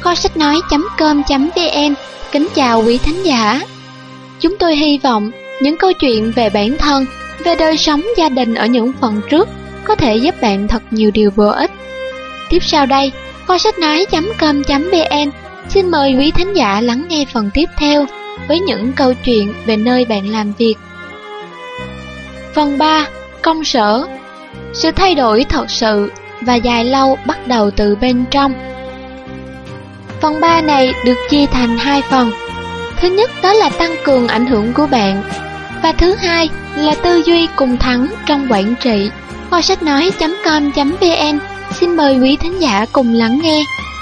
kho sách nói.com.vn kính chào quý thính giả. Chúng tôi hy vọng những câu chuyện về bản thân, về đời sống gia đình ở những phần trước có thể giúp bạn thật nhiều điều bổ ích. Tiếp sau đây, kho sách nói.com.vn xin mời quý thính giả lắng nghe phần tiếp theo với những câu chuyện về nơi bạn làm việc. Phần 3. Công sở. Sự thay đổi thật sự và dài lâu bắt đầu từ bên trong. Phần 3 này được chia thành 2 phần. Thứ nhất đó là tăng cường ảnh hưởng của bạn, và thứ hai là tư duy cùng thắng trong quản trị. Kho sách nói.com.vn xin mời quý thính giả cùng lắng nghe.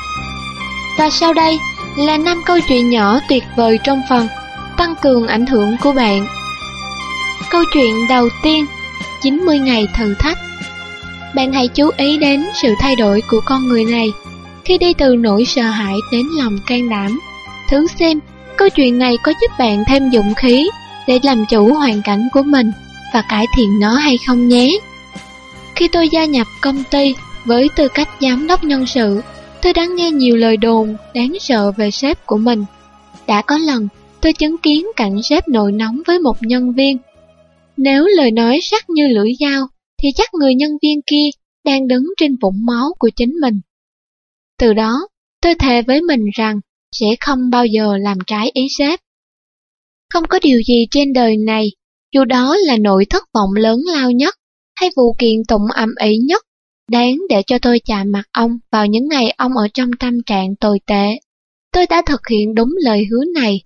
Và sau đây là 5 câu chuyện nhỏ tuyệt vời trong phần tăng cường ảnh hưởng của bạn. Câu chuyện đầu tiên, 90 ngày thử thách. Bạn hãy chú ý đến sự thay đổi của con người này khi đi từ nỗi sợ hãi đến lòng can đảm. Thử xem câu chuyện này có giúp bạn thêm dũng khí để làm chủ hoàn cảnh của mình và cải thiện nó hay không nhé. Khi tôi gia nhập công ty với tư cách giám đốc nhân sự, tôi đã nghe nhiều lời đồn đáng sợ về sếp của mình. Đã có lần tôi chứng kiến cảnh sếp nổi nóng với một nhân viên. Nếu lời nói sắc như lưỡi dao thì chắc người nhân viên kia đang đứng trên vũng máu của chính mình. Từ đó, tôi thề với mình rằng sẽ không bao giờ làm trái ý sếp. Không có điều gì trên đời này, dù đó là nỗi thất vọng lớn lao nhất hay vụ kiện tụng ầm ĩ nhất, đáng để cho tôi chạm mặt ông vào những ngày ông ở trong tâm trạng tồi tệ. Tôi đã thực hiện đúng lời hứa này.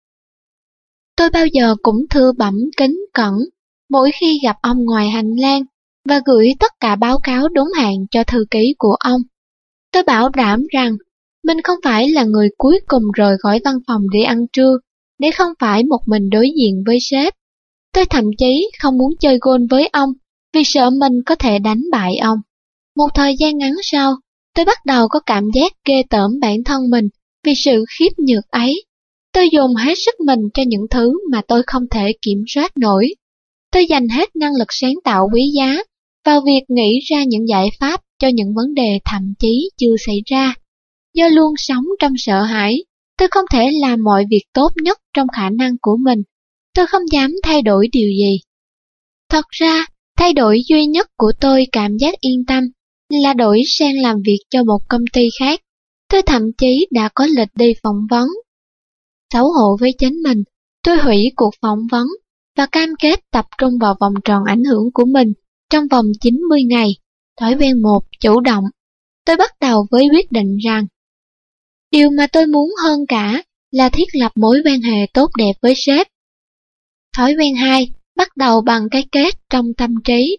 Tôi bao giờ cũng thưa bẩm kính cẩn mỗi khi gặp ông ngoài hành lang và gửi tất cả báo cáo đúng hạn cho thư ký của ông. Tôi bảo đảm rằng mình không phải là người cuối cùng rời khỏi văn phòng để ăn trưa, để không phải một mình đối diện với sếp. Tôi thậm chí không muốn chơi golf với ông vì sợ mình có thể đánh bại ông. Một thời gian ngắn sau, tôi bắt đầu có cảm giác ghê tởm bản thân mình vì sự khiếp nhược ấy. Tôi dồn hết sức mình cho những thứ mà tôi không thể kiểm soát nổi. Tôi dành hết năng lực sáng tạo quý giá vào việc nghĩ ra những giải pháp cho những vấn đề thậm chí chưa xảy ra. Do luôn sống trong sợ hãi, tôi không thể làm mọi việc tốt nhất trong khả năng của mình. Tôi không dám thay đổi điều gì. Thật ra, thay đổi duy nhất của tôi cảm giác yên tâm là đổi sang làm việc cho một công ty khác. Tôi thậm chí đã có lịch đi phỏng vấn. Xấu hổ với chính mình, tôi hủy cuộc phỏng vấn và cam kết tập trung vào vòng tròn ảnh hưởng của mình trong vòng 90 ngày. Thói quen 1. Chủ động. Tôi bắt đầu với quyết định rằng điều mà tôi muốn hơn cả là thiết lập mối quan hệ tốt đẹp với sếp. Thói quen 2. Bắt đầu bằng cái kết trong tâm trí.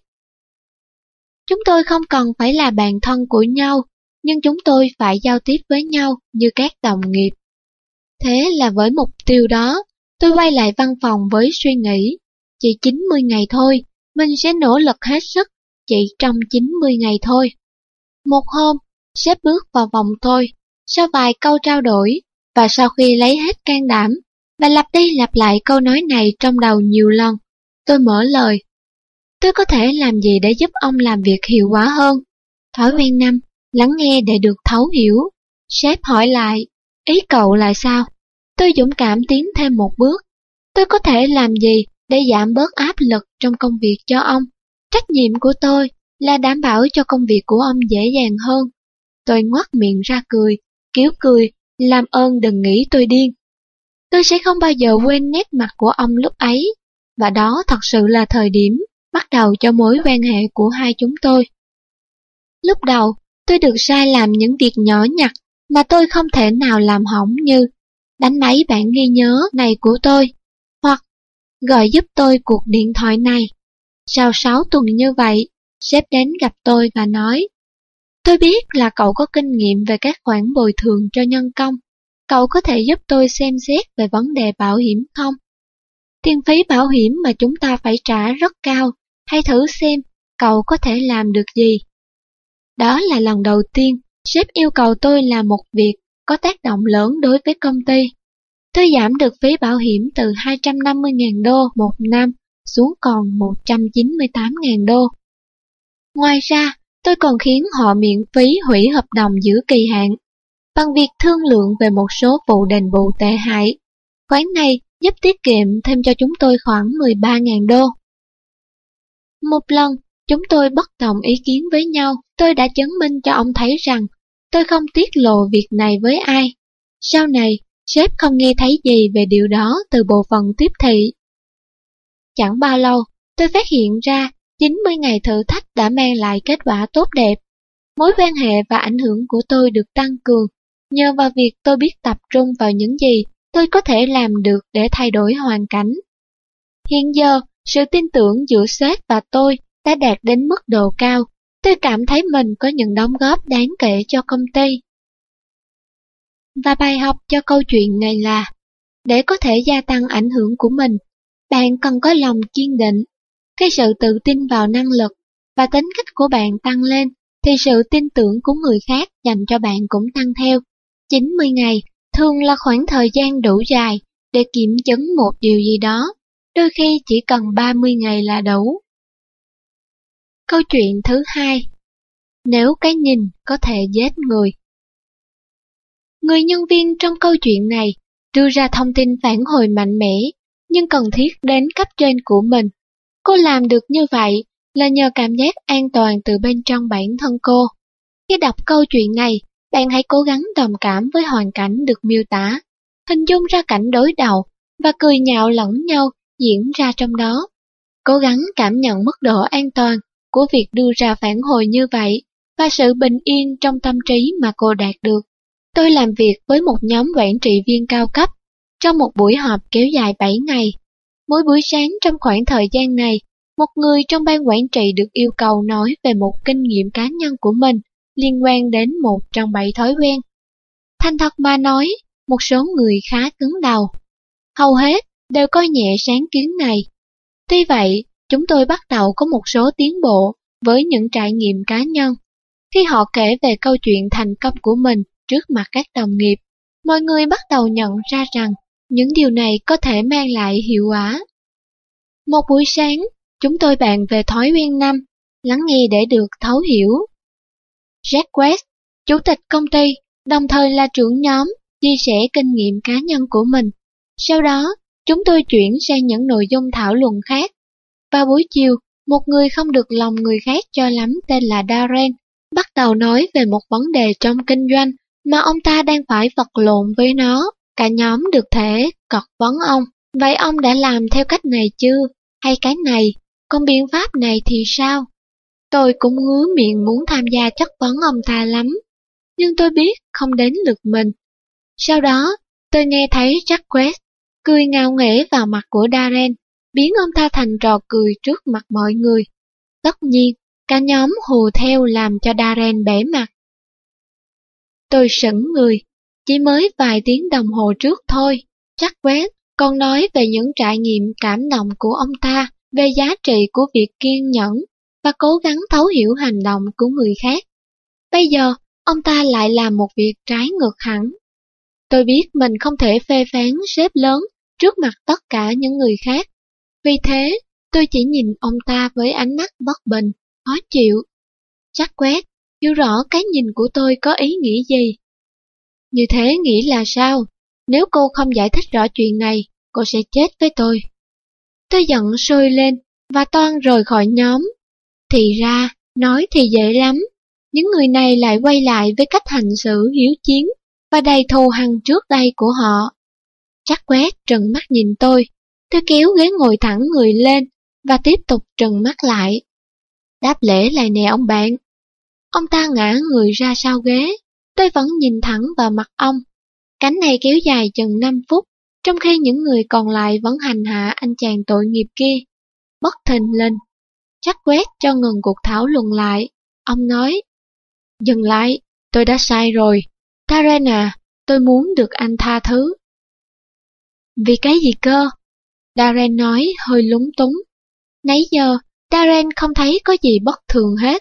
Chúng tôi không cần phải là bạn thân của nhau, nhưng chúng tôi phải giao tiếp với nhau như các đồng nghiệp. Thế là với mục tiêu đó, tôi quay lại văn phòng với suy nghĩ, chỉ 90 ngày thôi, mình sẽ nỗ lực hết sức, chỉ trong 90 ngày thôi. Một hôm, sếp bước vào phòng tôi, sau vài câu trao đổi, và sau khi lấy hết can đảm, và lặp đi lặp lại câu nói này trong đầu nhiều lần, tôi mở lời. Tôi có thể làm gì để giúp ông làm việc hiệu quả hơn? Thói quen 5. Lắng nghe để được thấu hiểu. Sếp hỏi lại, ý cậu là sao? Tôi dũng cảm tiến thêm một bước. Tôi có thể làm gì để giảm bớt áp lực trong công việc cho ông? Trách nhiệm của tôi là đảm bảo cho công việc của ông dễ dàng hơn. Tôi ngoác miệng ra cười, kiểu cười, làm ơn đừng nghĩ tôi điên. Tôi sẽ không bao giờ quên nét mặt của ông lúc ấy, và đó thật sự là thời điểm bắt đầu cho mối quan hệ của hai chúng tôi. Lúc đầu, tôi được sai làm những việc nhỏ nhặt mà tôi không thể nào làm hỏng như đánh máy bản ghi nhớ này của tôi, hoặc gọi giúp tôi cuộc điện thoại này. Sau 6 tuần như vậy, sếp đến gặp tôi và nói, tôi biết là cậu có kinh nghiệm về các khoản bồi thường cho nhân công. Cậu có thể giúp tôi xem xét về vấn đề bảo hiểm không? Tiền phí bảo hiểm mà chúng ta phải trả rất cao, hãy thử xem cậu có thể làm được gì. Đó là lần đầu tiên sếp yêu cầu tôi làm một việc có tác động lớn đối với công ty. Tôi giảm được phí bảo hiểm từ 250.000 đô một năm xuống còn 198.000 đô. Ngoài ra, tôi còn khiến họ miễn phí hủy hợp đồng giữ kỳ hạn. bằng việc thương lượng về một số vụ đền bù tệ hại. Khoản này giúp tiết kiệm thêm cho chúng tôi khoảng 13.000 đô. Một lần, chúng tôi bất đồng ý kiến với nhau. Tôi đã chứng minh cho ông thấy rằng tôi không tiết lộ việc này với ai. Sau này, sếp không nghe thấy gì về điều đó từ bộ phận tiếp thị. Chẳng bao lâu, tôi phát hiện ra 90 ngày thử thách đã mang lại kết quả tốt đẹp. Mối quan hệ và ảnh hưởng của tôi được tăng cường nhờ vào việc tôi biết tập trung vào những gì tôi có thể làm được để thay đổi hoàn cảnh. Hiện giờ, sự tin tưởng giữa sếp và tôi đã đạt đến mức độ cao. Tôi cảm thấy mình có những đóng góp đáng kể cho công ty. Và bài học cho câu chuyện này là, để có thể gia tăng ảnh hưởng của mình, bạn cần có lòng kiên định. Khi sự tự tin vào năng lực và tính cách của bạn tăng lên, thì sự tin tưởng của người khác dành cho bạn cũng tăng theo. 90 ngày thường là khoảng thời gian đủ dài để kiểm chứng một điều gì đó, đôi khi chỉ cần 30 ngày là đủ. Câu chuyện thứ hai. Nếu cái nhìn có thể giết người. Người nhân viên trong câu chuyện này đưa ra thông tin phản hồi mạnh mẽ, nhưng cần thiết đến cấp trên của mình. Cô làm được như vậy là nhờ cảm giác an toàn từ bên trong bản thân cô. Khi đọc câu chuyện này, bạn hãy cố gắng đồng cảm với hoàn cảnh được miêu tả, hình dung ra cảnh đối đầu và cười nhạo lẫn nhau diễn ra trong đó. Cố gắng cảm nhận mức độ an toàn của việc đưa ra phản hồi như vậy và sự bình yên trong tâm trí mà cô đạt được. Tôi làm việc với một nhóm quản trị viên cao cấp trong một buổi họp kéo dài 7 ngày. Mỗi buổi sáng trong khoảng thời gian này, một người trong ban quản trị được yêu cầu nói về một kinh nghiệm cá nhân của mình liên quan đến một trong 7 thói quen. Thành thật mà nói, một số người khá cứng đầu. Hầu hết đều coi nhẹ sáng kiến này. Tuy vậy, chúng tôi bắt đầu có một số tiến bộ với những trải nghiệm cá nhân. Khi họ kể về câu chuyện thành công của mình trước mặt các đồng nghiệp, mọi người bắt đầu nhận ra rằng những điều này có thể mang lại hiệu quả. Một buổi sáng, chúng tôi bàn về thói quen 5, lắng nghe để được thấu hiểu. Jack West, chủ tịch công ty, đồng thời là trưởng nhóm, chia sẻ kinh nghiệm cá nhân của mình. Sau đó, chúng tôi chuyển sang những nội dung thảo luận khác. Vào buổi chiều, một người không được lòng người khác cho lắm tên là Darren, bắt đầu nói về một vấn đề trong kinh doanh mà ông ta đang phải vật lộn với nó. Cả nhóm được thể cật vấn ông, vậy ông đã làm theo cách này chưa? Hay cái này, còn biện pháp này thì sao? Tôi cũng ngứa miệng muốn tham gia chất vấn ông ta lắm, nhưng tôi biết không đến lượt mình. Sau đó, tôi nghe thấy Jack West cười ngạo nghễ vào mặt của Darren, biến ông ta thành trò cười trước mặt mọi người. Tất nhiên, cả nhóm hùa theo làm cho Darren bẽ mặt. Tôi sững người, chỉ mới vài tiếng đồng hồ trước thôi, Jack West còn nói về những trải nghiệm cảm động của ông ta, về giá trị của việc kiên nhẫn và cố gắng thấu hiểu hành động của người khác. Bây giờ, ông ta lại làm một việc trái ngược hẳn. Tôi biết mình không thể phê phán sếp lớn trước mặt tất cả những người khác. Vì thế, tôi chỉ nhìn ông ta với ánh mắt bất bình, khó chịu. Jack West hiểu rõ cái nhìn của tôi có ý nghĩa gì. Như thế nghĩ là sao? Nếu cô không giải thích rõ chuyện này, cô sẽ chết với tôi. Tôi giận sôi lên và toan rời khỏi nhóm. Thì ra, nói thì dễ lắm. Những người này lại quay lại với cách hành xử hiếu chiến và đầy thù hằn trước đây của họ. Jack West trừng mắt nhìn tôi kéo ghế ngồi thẳng người lên và tiếp tục trừng mắt lại. Đáp lễ lại nè ông bạn. Ông ta ngã người ra sau ghế, tôi vẫn nhìn thẳng vào mặt ông. Cảnh này kéo dài chừng 5 phút, trong khi những người còn lại vẫn hành hạ anh chàng tội nghiệp kia. Bất thình lình, Jack West cho ngừng cuộc thảo luận lại. Ông nói, dừng lại, tôi đã sai rồi. Darren à, tôi muốn được anh tha thứ. Vì cái gì cơ? Darren nói hơi lúng túng. Nãy giờ, Darren không thấy có gì bất thường hết.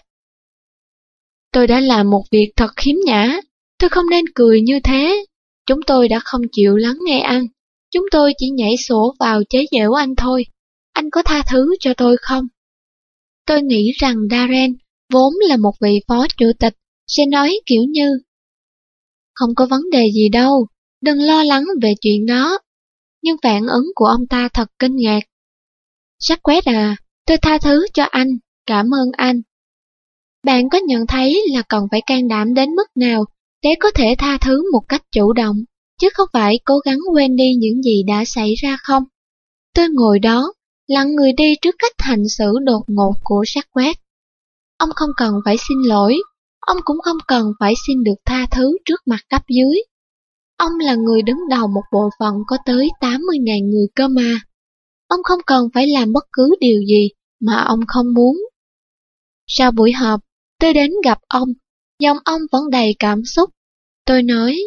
Tôi đã làm một việc thật khiếm nhã. Tôi không nên cười như thế. Chúng tôi đã không chịu lắng nghe anh. Chúng tôi chỉ nhảy sổ vào chế giễu anh thôi. Anh có tha thứ cho tôi không? Tôi nghĩ rằng Darren vốn là một vị phó chủ tịch sẽ nói kiểu như không có vấn đề gì đâu, đừng lo lắng về chuyện đó. Nhưng phản ứng của ông ta thật kinh ngạc. Jacques à, tôi tha thứ cho anh, cảm ơn anh. Bạn có nhận thấy là cần phải can đảm đến mức nào để có thể tha thứ một cách chủ động, chứ không phải cố gắng quên đi những gì đã xảy ra không? Tôi ngồi đó, lặng người đi trước cách hành xử đột ngột của Jacques. Ông không cần phải xin lỗi, ông cũng không cần phải xin được tha thứ trước mặt cấp dưới. Ông là người đứng đầu một bộ phận có tới 80.000 người cơ mà. Ông không cần phải làm bất cứ điều gì mà ông không muốn. Sau buổi họp, tôi đến gặp ông, giọng ông vẫn đầy cảm xúc. Tôi nói,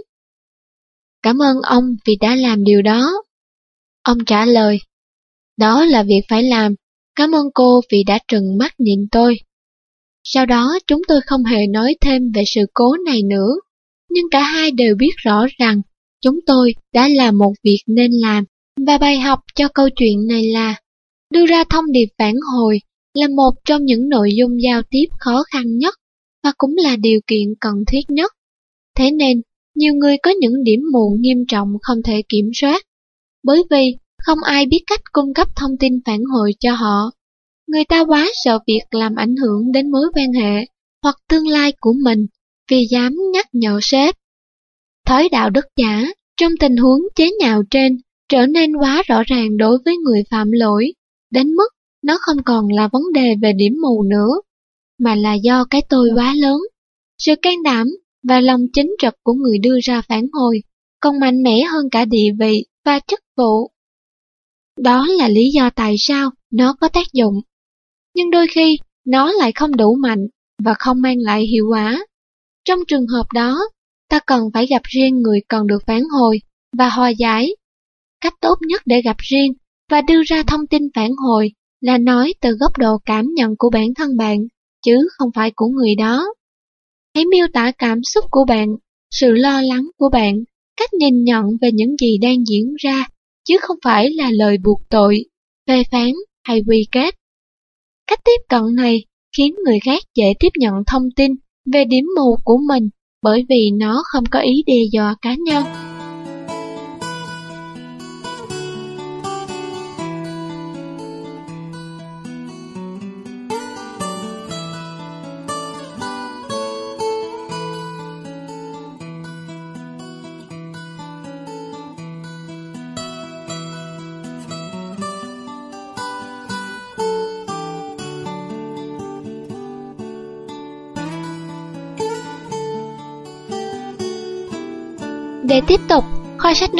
cảm ơn ông vì đã làm điều đó. Ông trả lời, đó là việc phải làm, cảm ơn cô vì đã trừng mắt nhìn tôi. Sau đó chúng tôi không hề nói thêm về sự cố này nữa, nhưng cả hai đều biết rõ rằng chúng tôi đã làm một việc nên làm, và bài học cho câu chuyện này là đưa ra thông điệp phản hồi là một trong những nội dung giao tiếp khó khăn nhất và cũng là điều kiện cần thiết nhất. Thế nên, nhiều người có những điểm mù nghiêm trọng không thể kiểm soát, bởi vì không ai biết cách cung cấp thông tin phản hồi cho họ. Người ta quá sợ việc làm ảnh hưởng đến mối quan hệ hoặc tương lai của mình vì dám nhắc nhở sếp. Thói đạo đức giả trong tình huống chế nhạo trên trở nên quá rõ ràng đối với người phạm lỗi, đến mức nó không còn là vấn đề về điểm mù nữa, mà là do cái tôi quá lớn. Sự can đảm và lòng chính trực của người đưa ra phản hồi còn mạnh mẽ hơn cả địa vị và chức vụ. Đó là lý do tại sao nó có tác dụng. Nhưng đôi khi nó lại không đủ mạnh và không mang lại hiệu quả. Trong trường hợp đó, ta cần phải gặp riêng người cần được phản hồi và hòa giải. Cách tốt nhất để gặp riêng và đưa ra thông tin phản hồi là nói từ góc độ cảm nhận của bản thân bạn, chứ không phải của người đó. Hãy miêu tả cảm xúc của bạn, sự lo lắng của bạn, cách nhìn nhận về những gì đang diễn ra, chứ không phải là lời buộc tội, phê phán hay quy kết. Cách tiếp cận này khiến người khác dễ tiếp nhận thông tin về điểm mù của mình bởi vì nó không có ý đe dọa cá nhân. Để tiếp tục, kho sách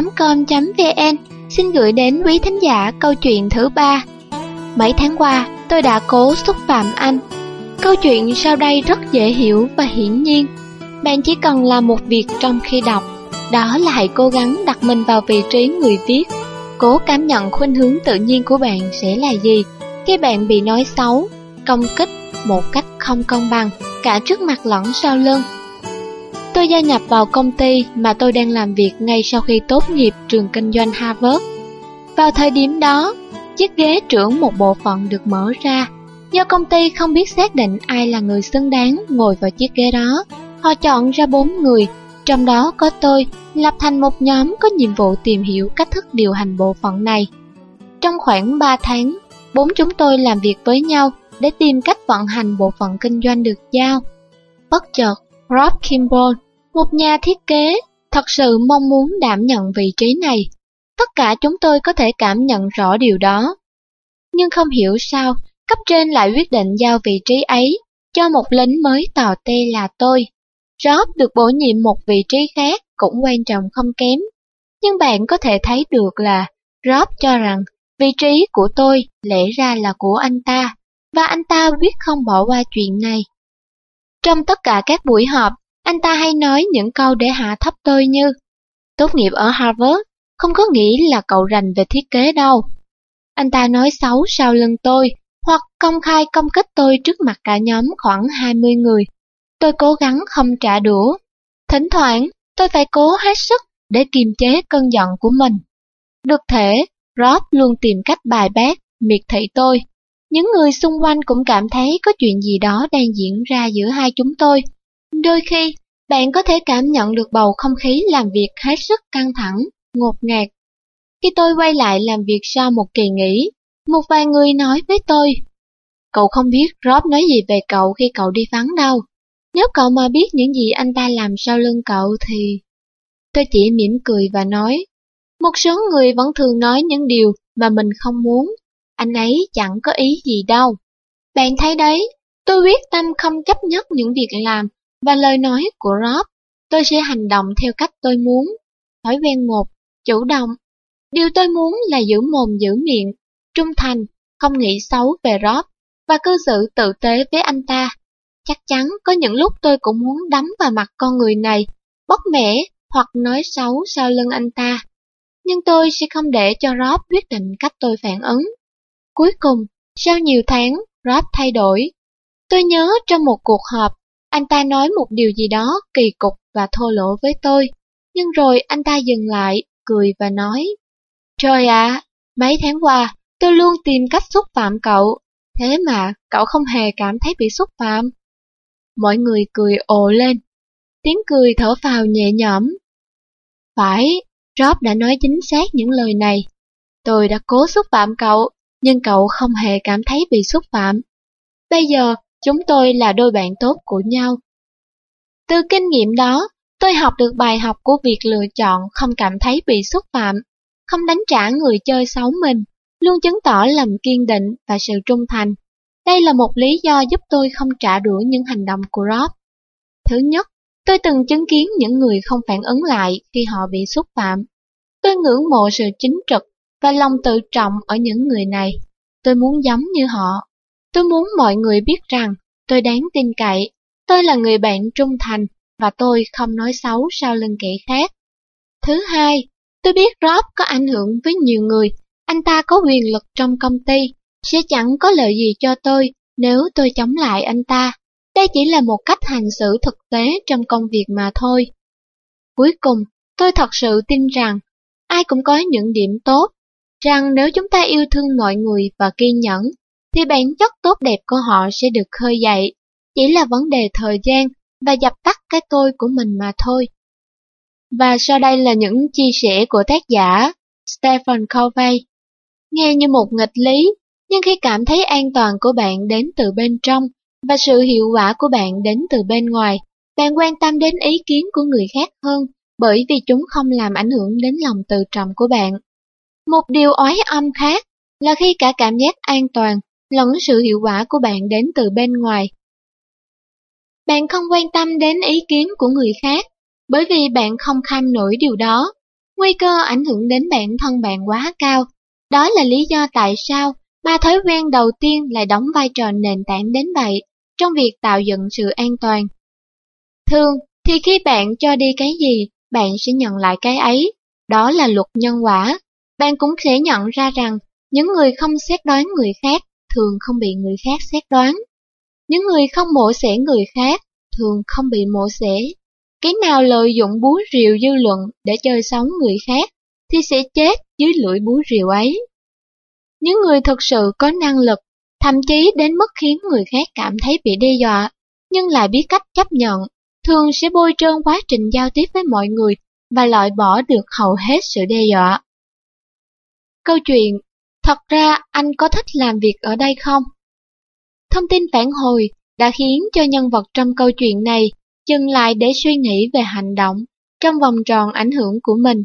nói.com.vn xin gửi đến quý thính giả câu chuyện thứ 3. Mấy tháng qua, tôi đã cố xúc phạm anh. Câu chuyện sau đây rất dễ hiểu và hiển nhiên. Bạn chỉ cần làm một việc trong khi đọc, đó là hãy cố gắng đặt mình vào vị trí người viết. Cố cảm nhận khuynh hướng tự nhiên của bạn sẽ là gì khi bạn bị nói xấu, công kích một cách không công bằng, cả trước mặt lẫn sau lưng. Tôi gia nhập vào công ty mà tôi đang làm việc ngay sau khi tốt nghiệp trường kinh doanh Harvard. Vào thời điểm đó, chiếc ghế trưởng một bộ phận được mở ra. Do công ty không biết xác định ai là người xứng đáng ngồi vào chiếc ghế đó, họ chọn ra 4 người, trong đó có tôi, lập thành một nhóm có nhiệm vụ tìm hiểu cách thức điều hành bộ phận này. Trong khoảng 3 tháng, 4 chúng tôi làm việc với nhau để tìm cách vận hành bộ phận kinh doanh được giao. Bất chợt, Rob Kimball, một nhà thiết kế, thật sự mong muốn đảm nhận vị trí này. Tất cả chúng tôi có thể cảm nhận rõ điều đó. Nhưng không hiểu sao, cấp trên lại quyết định giao vị trí ấy cho một lính mới tò te là tôi. Rob được bổ nhiệm một vị trí khác cũng quan trọng không kém. Nhưng bạn có thể thấy được là Rob cho rằng vị trí của tôi lẽ ra là của anh ta, và anh ta quyết không bỏ qua chuyện này. Trong tất cả các buổi họp, anh ta hay nói những câu để hạ thấp tôi như tốt nghiệp ở Harvard không có nghĩa là cậu rành về thiết kế đâu. Anh ta nói xấu sau lưng tôi hoặc công khai công kích tôi trước mặt cả nhóm khoảng 20 người. Tôi cố gắng không trả đũa. Thỉnh thoảng, tôi phải cố hết sức để kiềm chế cơn giận của mình. Được thể, Rob luôn tìm cách bài bác, miệt thị tôi. Những người xung quanh cũng cảm thấy có chuyện gì đó đang diễn ra giữa hai chúng tôi. Đôi khi, Bạn có thể cảm nhận được bầu không khí làm việc hết sức căng thẳng, ngột ngạt. Khi tôi quay lại làm việc sau một kỳ nghỉ, một vài người nói với tôi, cậu không biết Rob nói gì về cậu khi cậu đi vắng đâu. Nếu cậu mà biết những gì anh ta làm sau lưng cậu thì... Tôi chỉ mỉm cười và nói, một số người vẫn thường nói những điều mà mình không muốn. Anh ấy chẳng có ý gì đâu. Bạn thấy đấy, tôi quyết tâm không chấp nhận những việc làm và lời nói của Rob. Tôi sẽ hành động theo cách tôi muốn. Thói quen 1, chủ động. Điều tôi muốn là giữ mồm giữ miệng, trung thành, không nghĩ xấu về Rob và cư xử tử tế với anh ta. Chắc chắn có những lúc tôi cũng muốn đấm vào mặt con người này, bóc mẽ hoặc nói xấu sau lưng anh ta. Nhưng tôi sẽ không để cho Rob quyết định cách tôi phản ứng. Cuối cùng, sau nhiều tháng, Rob thay đổi. Tôi nhớ trong một cuộc họp, anh ta nói một điều gì đó kỳ cục và thô lỗ với tôi. Nhưng rồi anh ta dừng lại, cười và nói, trời ạ, mấy tháng qua, tôi luôn tìm cách xúc phạm cậu. Thế mà cậu không hề cảm thấy bị xúc phạm. Mọi người cười ồ lên. Tiếng cười thở phào nhẹ nhõm. Phải, Rob đã nói chính xác những lời này. Tôi đã cố xúc phạm cậu, nhưng cậu không hề cảm thấy bị xúc phạm. Bây giờ, chúng tôi là đôi bạn tốt của nhau. Từ kinh nghiệm đó, tôi học được bài học của việc lựa chọn không cảm thấy bị xúc phạm, không đánh trả người chơi xấu mình, luôn chứng tỏ lòng kiên định và sự trung thành. Đây là một lý do giúp tôi không trả đũa những hành động của Rob. Thứ nhất, tôi từng chứng kiến những người không phản ứng lại khi họ bị xúc phạm. Tôi ngưỡng mộ sự chính trực và lòng tự trọng ở những người này. Tôi muốn giống như họ. Tôi muốn mọi người biết rằng tôi đáng tin cậy, tôi là người bạn trung thành và tôi không nói xấu sau lưng kẻ khác. Thứ hai, tôi biết Rob có ảnh hưởng với nhiều người. Anh ta có quyền lực trong công ty, sẽ chẳng có lợi gì cho tôi nếu tôi chống lại anh ta. Đây chỉ là một cách hành xử thực tế trong công việc mà thôi. Cuối cùng, tôi thật sự tin rằng ai cũng có những điểm tốt, rằng nếu chúng ta yêu thương mọi người và kiên nhẫn, thì bản chất tốt đẹp của họ sẽ được khơi dậy. Chỉ là vấn đề thời gian và dập tắt cái tôi của mình mà thôi. Và sau đây là những chia sẻ của tác giả Stephen Covey. Nghe như một nghịch lý, nhưng khi cảm thấy an toàn của bạn đến từ bên trong và sự hiệu quả của bạn đến từ bên ngoài, bạn quan tâm đến ý kiến của người khác hơn bởi vì chúng không làm ảnh hưởng đến lòng tự trọng của bạn. Một điều oái âm khác là khi cả cảm giác an toàn lẫn sự hiệu quả của bạn đến từ bên ngoài. Bạn không quan tâm đến ý kiến của người khác bởi vì bạn không kham nổi điều đó. Nguy cơ ảnh hưởng đến bản thân bạn quá cao. Đó là lý do tại sao ba thói quen đầu tiên lại đóng vai trò nền tảng đến vậy trong việc tạo dựng sự an toàn. Thường thì khi bạn cho đi cái gì, bạn sẽ nhận lại cái ấy. Đó là luật nhân quả. Bạn cũng sẽ nhận ra rằng những người không xét đoán người khác thường không bị người khác xét đoán. Những người không mổ xẻ người khác thường không bị mổ xẻ. Cái nào lợi dụng búa rìu dư luận để chơi xấu người khác thì sẽ chết dưới lưỡi búa rìu ấy. Những người thực sự có năng lực, thậm chí đến mức khiến người khác cảm thấy bị đe dọa, nhưng lại biết cách chấp nhận, thường sẽ bôi trơn quá trình giao tiếp với mọi người và loại bỏ được hầu hết sự đe dọa. Câu chuyện, thật ra anh có thích làm việc ở đây không? Thông tin phản hồi đã khiến cho nhân vật trong câu chuyện này dừng lại để suy nghĩ về hành động trong vòng tròn ảnh hưởng của mình.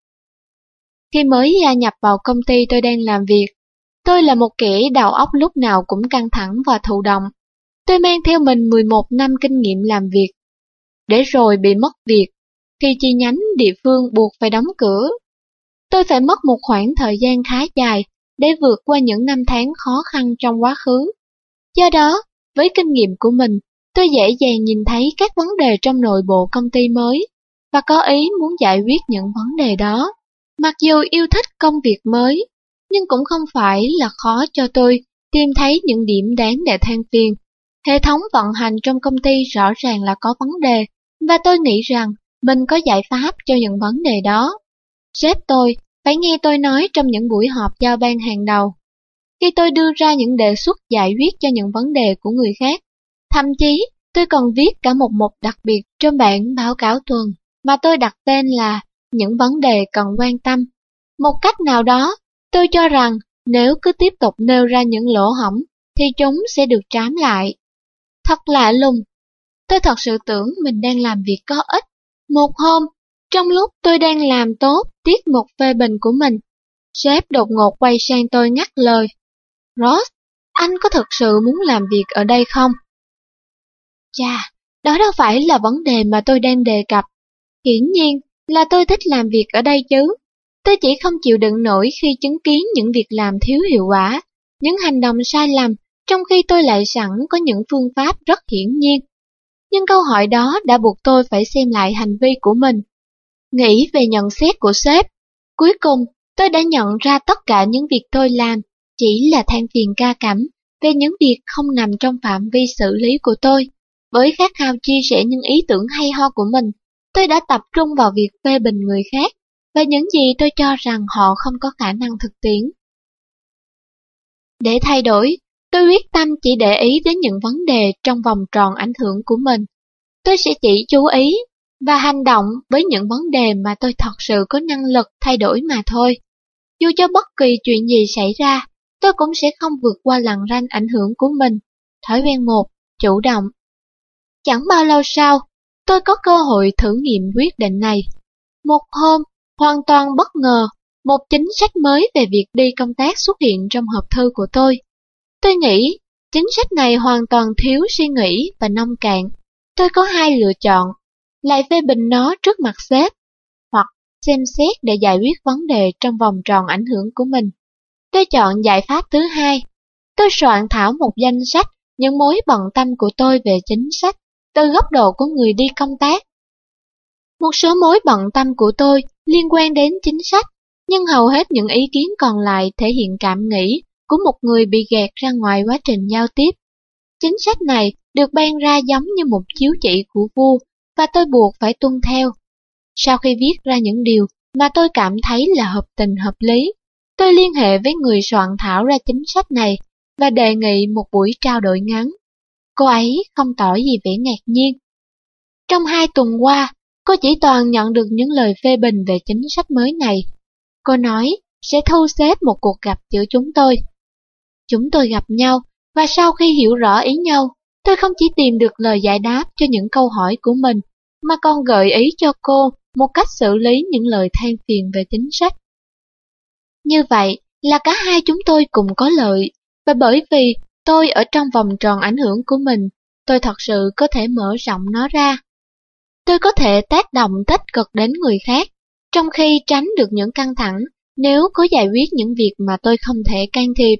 Khi mới gia nhập vào công ty tôi đang làm việc, tôi là một kẻ đầu óc lúc nào cũng căng thẳng và thụ động. Tôi mang theo mình 11 năm kinh nghiệm làm việc, để rồi bị mất việc khi chi nhánh địa phương buộc phải đóng cửa. Tôi phải mất một khoảng thời gian khá dài để vượt qua những năm tháng khó khăn trong quá khứ. Do đó, với kinh nghiệm của mình, tôi dễ dàng nhìn thấy các vấn đề trong nội bộ công ty mới và có ý muốn giải quyết những vấn đề đó. Mặc dù yêu thích công việc mới, nhưng cũng không phải là khó cho tôi tìm thấy những điểm đáng để than phiền. Hệ thống vận hành trong công ty rõ ràng là có vấn đề, và tôi nghĩ rằng mình có giải pháp cho những vấn đề đó. Sếp tôi phải nghe tôi nói trong những buổi họp giao ban hàng đầu. Khi tôi đưa ra những đề xuất giải quyết cho những vấn đề của người khác, thậm chí Tôi còn viết cả một mục đặc biệt trong bản báo cáo tuần mà tôi đặt tên là những vấn đề cần quan tâm. Một cách nào đó, tôi cho rằng nếu cứ tiếp tục nêu ra những lỗ hổng thì chúng sẽ được trám lại. Thật lạ lùng, tôi thật sự tưởng mình đang làm việc có ích. Một hôm, trong lúc tôi đang làm tốt tiết mục phê bình của mình, sếp đột ngột quay sang tôi ngắt lời. Ross, anh có thực sự muốn làm việc ở đây không? Chà, đó đâu phải là vấn đề mà tôi đang đề cập. Hiển nhiên là tôi thích làm việc ở đây chứ. Tôi chỉ không chịu đựng nổi khi chứng kiến những việc làm thiếu hiệu quả, những hành động sai lầm, trong khi tôi lại sẵn có những phương pháp rất hiển nhiên. Nhưng câu hỏi đó đã buộc tôi phải xem lại hành vi của mình. Nghĩ về nhận xét của sếp. Cuối cùng, tôi đã nhận ra tất cả những việc tôi làm chỉ là than phiền ca cẩm về những việc không nằm trong phạm vi xử lý của tôi. Với khát khao chia sẻ những ý tưởng hay ho của mình, tôi đã tập trung vào việc phê bình người khác và những gì tôi cho rằng họ không có khả năng thực tiễn. Để thay đổi, tôi quyết tâm chỉ để ý đến những vấn đề trong vòng tròn ảnh hưởng của mình. Tôi sẽ chỉ chú ý và hành động với những vấn đề mà tôi thật sự có năng lực thay đổi mà thôi. Dù cho bất kỳ chuyện gì xảy ra, tôi cũng sẽ không vượt qua lằn ranh ảnh hưởng của mình. Thói quen 1, chủ động. Chẳng bao lâu sau, tôi có cơ hội thử nghiệm quyết định này. Một hôm, hoàn toàn bất ngờ, một chính sách mới về việc đi công tác xuất hiện trong hộp thư của tôi. Tôi nghĩ, chính sách này hoàn toàn thiếu suy nghĩ và nông cạn. Tôi có hai lựa chọn, lại phê bình nó trước mặt sếp, hoặc xem xét để giải quyết vấn đề trong vòng tròn ảnh hưởng của mình. Tôi chọn giải pháp thứ hai. Tôi soạn thảo một danh sách những mối bận tâm của tôi về chính sách, từ góc độ của người đi công tác. Một số mối bận tâm của tôi liên quan đến chính sách, nhưng hầu hết những ý kiến còn lại thể hiện cảm nghĩ của một người bị gạt ra ngoài quá trình giao tiếp. Chính sách này được ban ra giống như một chiếu chỉ của vua và tôi buộc phải tuân theo. Sau khi viết ra những điều mà tôi cảm thấy là hợp tình hợp lý, tôi liên hệ với người soạn thảo ra chính sách này và đề nghị một buổi trao đổi ngắn. Cô ấy không tỏ gì vẻ ngạc nhiên. Trong 2 tuần qua, cô chỉ toàn nhận được những lời phê bình về chính sách mới này. Cô nói sẽ thu xếp một cuộc gặp giữa chúng tôi. Chúng tôi gặp nhau, và sau khi hiểu rõ ý nhau, tôi không chỉ tìm được lời giải đáp cho những câu hỏi của mình, mà còn gợi ý cho cô một cách xử lý những lời than phiền về chính sách. Như vậy là cả hai chúng tôi cùng có lợi, và bởi vì tôi ở trong vòng tròn ảnh hưởng của mình, tôi thật sự có thể mở rộng nó ra. Tôi có thể tác động tích cực đến người khác, trong khi tránh được những căng thẳng nếu có giải quyết những việc mà tôi không thể can thiệp.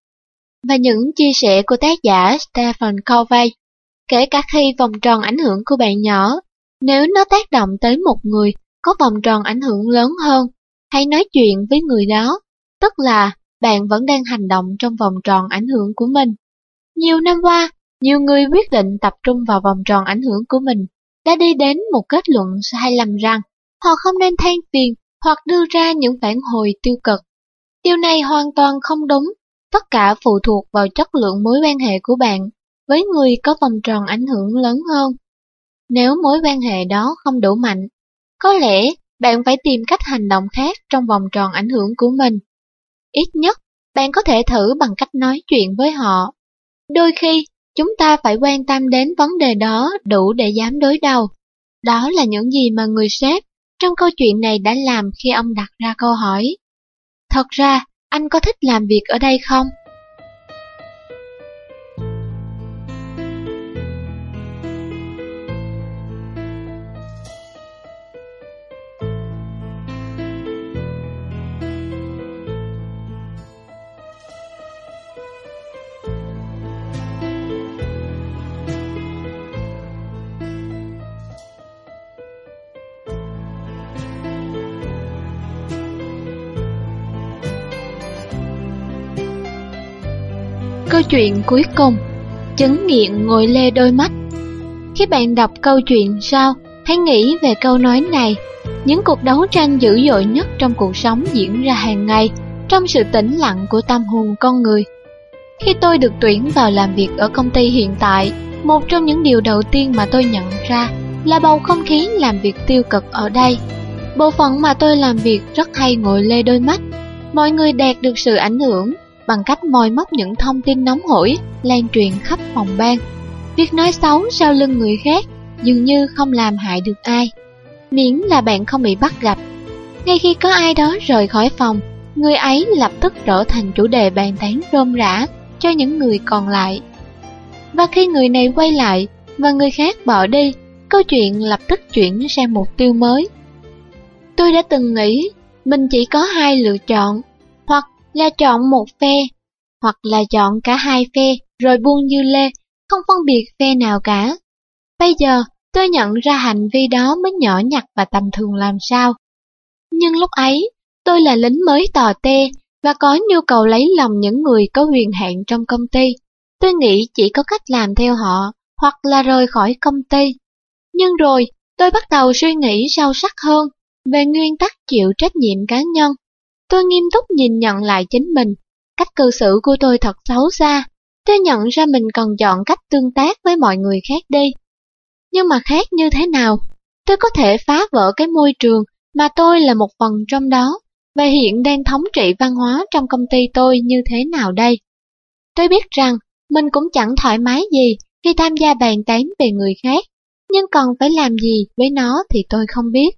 Và những chia sẻ của tác giả Stephen Covey, kể cả khi vòng tròn ảnh hưởng của bạn nhỏ, nếu nó tác động tới một người có vòng tròn ảnh hưởng lớn hơn, hãy nói chuyện với người đó, tức là bạn vẫn đang hành động trong vòng tròn ảnh hưởng của mình. Nhiều năm qua, nhiều người quyết định tập trung vào vòng tròn ảnh hưởng của mình đã đi đến một kết luận sai lầm rằng họ không nên than phiền hoặc đưa ra những phản hồi tiêu cực. Điều này hoàn toàn không đúng, tất cả phụ thuộc vào chất lượng mối quan hệ của bạn với người có vòng tròn ảnh hưởng lớn hơn. Nếu mối quan hệ đó không đủ mạnh, có lẽ bạn phải tìm cách hành động khác trong vòng tròn ảnh hưởng của mình. Ít nhất, bạn có thể thử bằng cách nói chuyện với họ. Đôi khi, chúng ta phải quan tâm đến vấn đề đó đủ để dám đối đầu. Đó là những gì mà người sếp trong câu chuyện này đã làm khi ông đặt ra câu hỏi. Thật ra, anh có thích làm việc ở đây không? Câu chuyện cuối cùng, chứng nghiện ngồi lê đôi mắt. Khi bạn đọc câu chuyện sau, hãy nghĩ về câu nói này. Những cuộc đấu tranh dữ dội nhất trong cuộc sống diễn ra hàng ngày, trong sự tĩnh lặng của tâm hồn con người. Khi tôi được tuyển vào làm việc ở công ty hiện tại, Một trong những điều đầu tiên mà tôi nhận ra là bầu không khí làm việc tiêu cực ở đây. Bộ phận mà tôi làm việc rất hay ngồi lê đôi mắt. Mọi người đạt được sự ảnh hưởng bằng cách moi móc những thông tin nóng hổi lan truyền khắp phòng ban. Việc nói xấu sau lưng người khác dường như không làm hại được ai, miễn là bạn không bị bắt gặp. Ngay khi có ai đó rời khỏi phòng, người ấy lập tức trở thành chủ đề bàn tán rôm rả cho những người còn lại. Và khi người này quay lại và người khác bỏ đi, câu chuyện lập tức chuyển sang mục tiêu mới. Tôi đã từng nghĩ mình chỉ có hai lựa chọn, hoặc là chọn một phe, hoặc là chọn cả hai phe rồi buông dưa lê, không phân biệt phe nào cả. Bây giờ tôi nhận ra hành vi đó mới nhỏ nhặt và tầm thường làm sao. Nhưng lúc ấy, tôi là lính mới tò te và có nhu cầu lấy lòng những người có quyền hạn trong công ty. Tôi nghĩ chỉ có cách làm theo họ, hoặc là rời khỏi công ty. Nhưng rồi, tôi bắt đầu suy nghĩ sâu sắc hơn về nguyên tắc chịu trách nhiệm cá nhân. Tôi nghiêm túc nhìn nhận lại chính mình. Cách cư xử của tôi thật xấu xa. Tôi nhận ra mình cần chọn cách tương tác với mọi người khác đi. Nhưng mà khác như thế nào? Tôi có thể phá vỡ cái môi trường mà tôi là một phần trong đó và hiện đang thống trị văn hóa trong công ty tôi như thế nào đây? Tôi biết rằng mình cũng chẳng thoải mái gì khi tham gia bàn tán về người khác, nhưng còn phải làm gì với nó thì tôi không biết.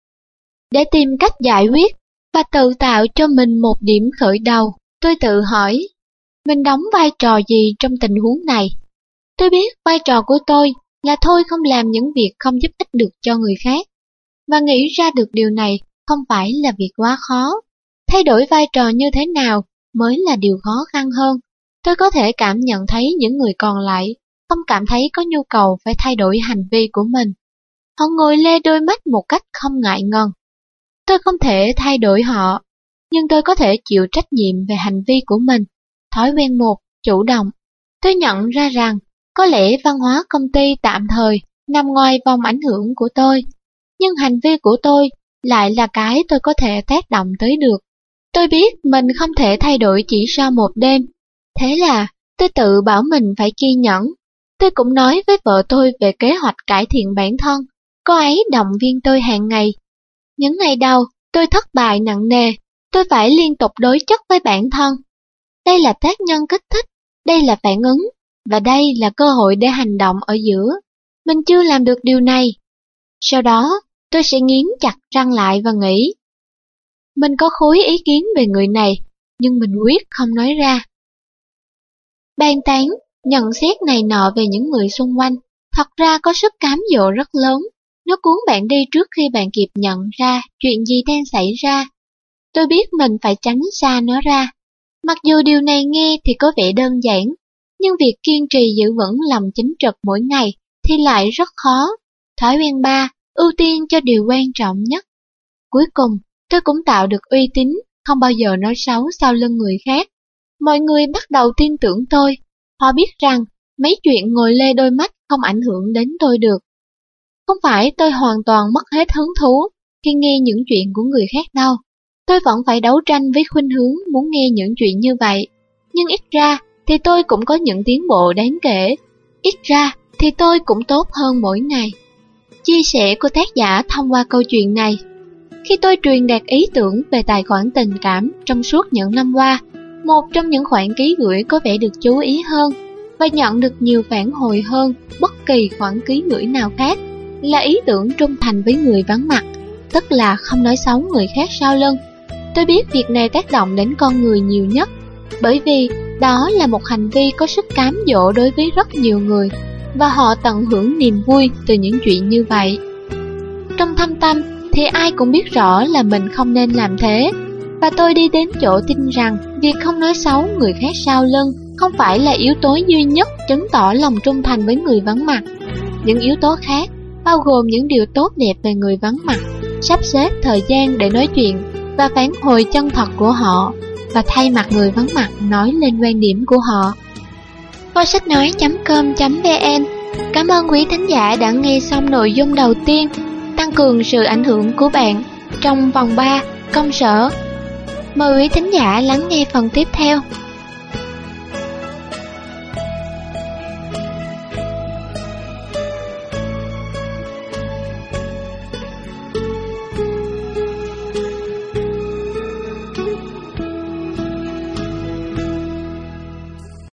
Để tìm cách giải quyết và tự tạo cho mình một điểm khởi đầu, tôi tự hỏi, mình đóng vai trò gì trong tình huống này? Tôi biết vai trò của tôi là thôi không làm những việc không giúp ích được cho người khác. Và nghĩ ra được điều này không phải là việc quá khó. Thay đổi vai trò như thế nào mới là điều khó khăn hơn. Tôi có thể cảm nhận thấy những người còn lại không cảm thấy có nhu cầu phải thay đổi hành vi của mình. Họ ngồi lê đôi mắt một cách không ngại ngần. Tôi không thể thay đổi họ, nhưng tôi có thể chịu trách nhiệm về hành vi của mình. Thói quen 1, chủ động. Tôi nhận ra rằng có lẽ văn hóa công ty tạm thời nằm ngoài vòng ảnh hưởng của tôi, nhưng hành vi của tôi lại là cái tôi có thể tác động tới được. Tôi biết mình không thể thay đổi chỉ sau một đêm. Thế là tôi tự bảo mình phải kiên nhẫn. Tôi cũng nói với vợ tôi về kế hoạch cải thiện bản thân. Cô ấy động viên tôi hàng ngày. Những ngày đầu, tôi thất bại nặng nề. Tôi phải liên tục đối chất với bản thân. Đây là tác nhân kích thích, đây là phản ứng, và đây là cơ hội để hành động ở giữa. Mình chưa làm được điều này. Sau đó, tôi sẽ nghiến chặt răng lại và nghĩ. Mình có khối ý kiến về người này, nhưng mình quyết không nói ra. Bàn tán, nhận xét này nọ về những người xung quanh, thật ra có sức cám dỗ rất lớn. Nó cuốn bạn đi trước khi bạn kịp nhận ra chuyện gì đang xảy ra. Tôi biết mình phải tránh xa nó ra. Mặc dù điều này nghe thì có vẻ đơn giản, nhưng việc kiên trì giữ vững lòng chính trực mỗi ngày thì lại rất khó. Thói quen 3, ưu tiên cho điều quan trọng nhất. Cuối cùng, tôi cũng tạo được uy tín, không bao giờ nói xấu sau lưng người khác. Mọi người bắt đầu tin tưởng tôi. Họ biết rằng mấy chuyện ngồi lê đôi mắt không ảnh hưởng đến tôi được. Không phải tôi hoàn toàn mất hết hứng thú khi nghe những chuyện của người khác đâu. Tôi vẫn phải đấu tranh với khuynh hướng muốn nghe những chuyện như vậy. Nhưng ít ra thì tôi cũng có những tiến bộ đáng kể. Ít ra thì tôi cũng tốt hơn mỗi ngày. Chia sẻ của tác giả thông qua câu chuyện này. Khi tôi truyền đạt ý tưởng về tài khoản tình cảm trong suốt những năm qua, một trong những khoản ký gửi có vẻ được chú ý hơn và nhận được nhiều phản hồi hơn bất kỳ khoản ký gửi nào khác là ý tưởng trung thành với người vắng mặt, tức là không nói xấu người khác sau lưng. Tôi biết việc này tác động đến con người nhiều nhất, bởi vì đó là một hành vi có sức cám dỗ đối với rất nhiều người, và họ tận hưởng niềm vui từ những chuyện như vậy. Trong thâm tâm thì ai cũng biết rõ là mình không nên làm thế, và tôi đi đến chỗ tin rằng việc không nói xấu người khác sau lưng không phải là yếu tố duy nhất chứng tỏ lòng trung thành với người vắng mặt. Những yếu tố khác, bao gồm những điều tốt đẹp về người vắng mặt, sắp xếp thời gian để nói chuyện và phản hồi chân thật của họ, và thay mặt người vắng mặt nói lên quan điểm của họ. Kho sách nói.com.vn. Cảm ơn quý thính giả đã nghe xong nội dung đầu tiên, tăng cường sự ảnh hưởng của bạn trong vòng 3 công sở. Mời quý thính giả lắng nghe phần tiếp theo.